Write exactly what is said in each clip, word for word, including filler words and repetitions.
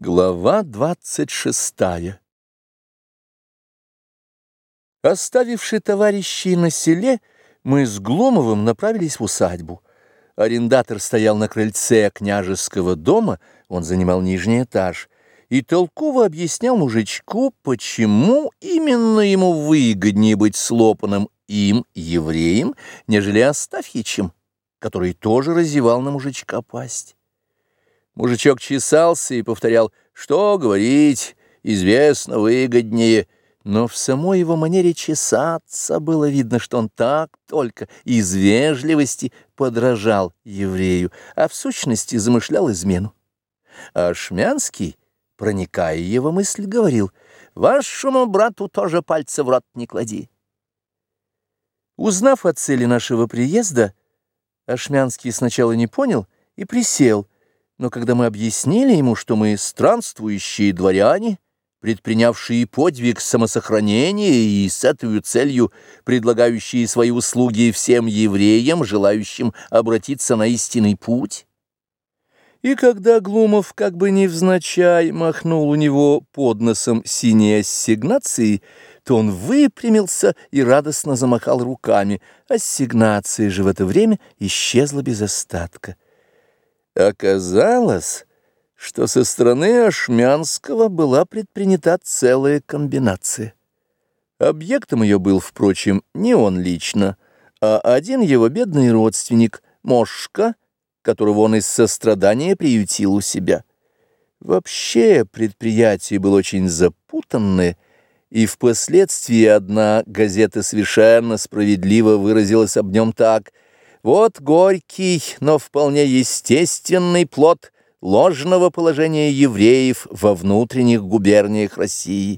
Глава двадцать шестая. Оставивши товарищей на селе, мы с Глумовым направились в усадьбу. Арендатор стоял на крыльце княжеского дома, он занимал нижний этаж, и толково объяснял мужичку, почему именно ему выгоднее быть слопанным им, евреем, нежели Астафьичем, который тоже разевал на мужичка пасть. Мужичок чесался и повторял: «Что говорить, известно, выгоднее». Но в самой его манере чесаться было видно, что он так только из вежливости подражал еврею, а в сущности замышлял измену. А Шмянский, проникая его мысль, говорил: «Вашему брату тоже пальца в рот не клади». Узнав о цели нашего приезда, Ашмянский сначала не понял и присел, но когда мы объяснили ему, что мы странствующие дворяне, предпринявшие подвиг самосохранения и с этой целью предлагающие свои услуги всем евреям, желающим обратиться на истинный путь, и когда Глумов как бы невзначай махнул у него под носом синей ассигнацией, то он выпрямился и радостно замахал руками. Ассигнация же в это время исчезла без остатка. Оказалось, что со стороны Ашмянского была предпринята целая комбинация. Объектом ее был, впрочем, не он лично, а один его бедный родственник, Мошка, которого он из сострадания приютил у себя. Вообще предприятие было очень запутанное, и впоследствии одна газета совершенно справедливо выразилась об нем так: «Вот горький, но вполне естественный плод ложного положения евреев во внутренних губерниях России».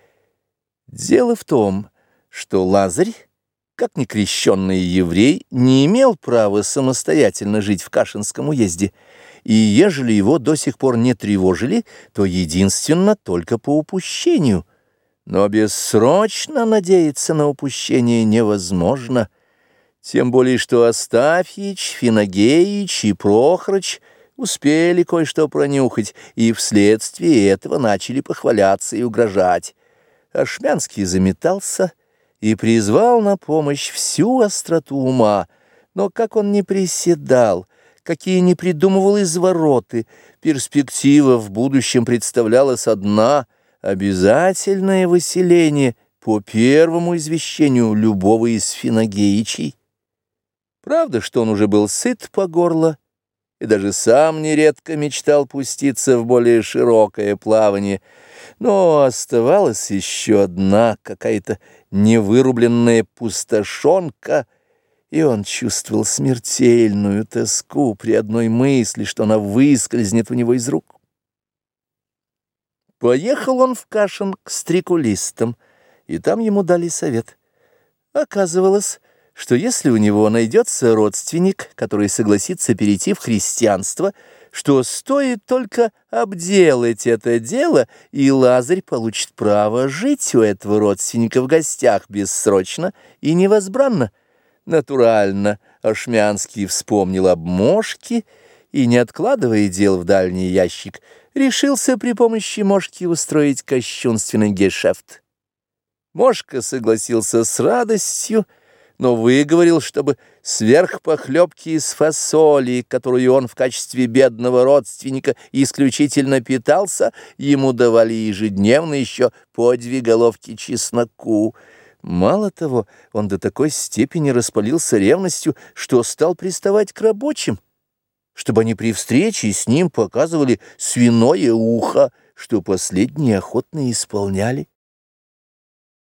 Дело в том, что Лазарь, как некрещенный еврей, не имел права самостоятельно жить в Кашинском уезде, и ежели его до сих пор не тревожили, то единственно только по упущению. Но бессрочно надеяться на упущение невозможно, тем более что Астафьич, Финагеич и Прохорыч успели кое-что пронюхать, и вследствие этого начали похваляться и угрожать. Ашмянский заметался и призвал на помощь всю остроту ума, но как он не приседал, какие не придумывал извороты, перспектива в будущем представлялась одна — обязательное выселение по первому извещению любого из Финагеичей. Правда, что он уже был сыт по горло, и даже сам нередко мечтал пуститься в более широкое плавание, но оставалась еще одна какая-то невырубленная пустошонка, и он чувствовал смертельную тоску при одной мысли, что она выскользнет у него из рук. Поехал он в Кашин к стрекулистам, и там ему дали совет. Оказывалось, что если у него найдется родственник, который согласится перейти в христианство, что стоит только обделать это дело, и Лазарь получит право жить у этого родственника в гостях бессрочно и невозбранно. Натурально Ашмянский вспомнил об Мошке и, не откладывая дел в дальний ящик, решился при помощи Мошки устроить кощунственный гешефт. Мошка согласился с радостью, но выговорил, чтобы сверх похлебки из фасоли, которую он в качестве бедного родственника исключительно питался, ему давали ежедневно еще по две головки чесноку. Мало того, он до такой степени распалился ревностью, что стал приставать к рабочим, чтобы они при встрече с ним показывали свиное ухо, что последние охотно исполняли.